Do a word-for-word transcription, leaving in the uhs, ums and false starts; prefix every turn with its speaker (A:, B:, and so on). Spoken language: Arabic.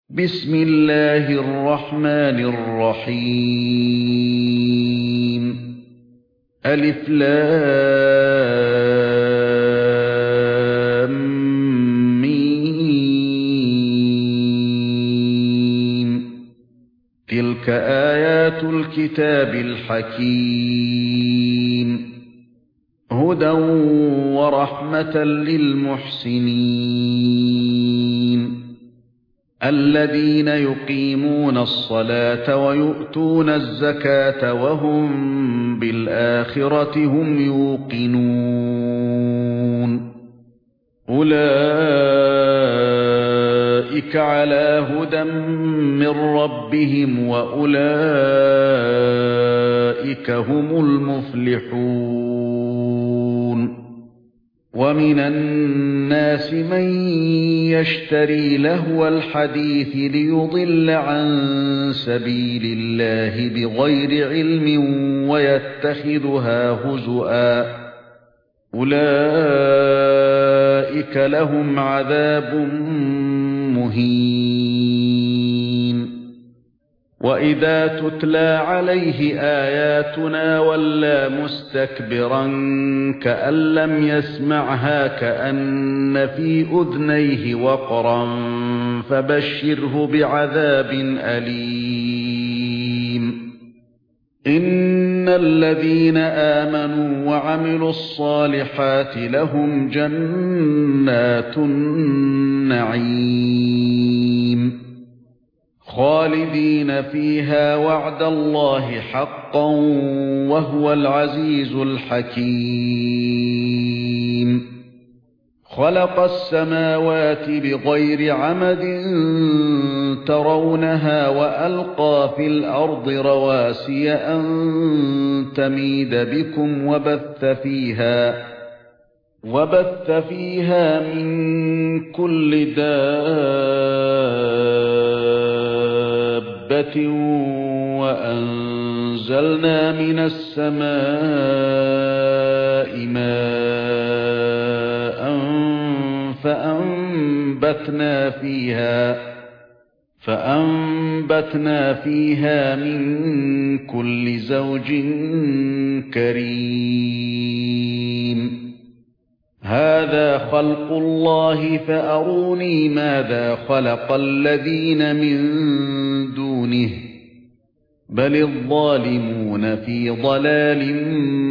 A: بسم الله الرحمن الرحيم ألف لام ميم تلك آيات الكتاب الحكيم هدى ورحمة للمحسنين الذين يقيمون الصلاة ويؤتون الزكاة وهم بالآخرة هم يوقنون أولئك على هدى من ربهم وأولئك هم المفلحون ومن الناس من يشتري لهو الحديث ليضل عن سبيل الله بغير علم ويتخذها هزؤا أولئك لهم عذاب مهين وإذا تتلى عليه آياتنا ولى مستكبرا كأن لم يسمعها كأن في أذنيه وقرا فبشره بعذاب أليم إن الذين آمنوا وعملوا الصالحات لهم جنات النعيم خالدين فيها وعد الله حقا وهو العزيز الحكيم خلق السماوات بغير عمد ترونها وألقى في الأرض رواسي أن تميد بكم وبث فيها وبث فيها من كل دابة وأنزلنا من السماء ماء فأنبتنا فيها فأنبتنا فيها من كل زوج كريم هذا خلق الله فأروني ماذا خلق الذين من دونه بل الظالمون في ضلال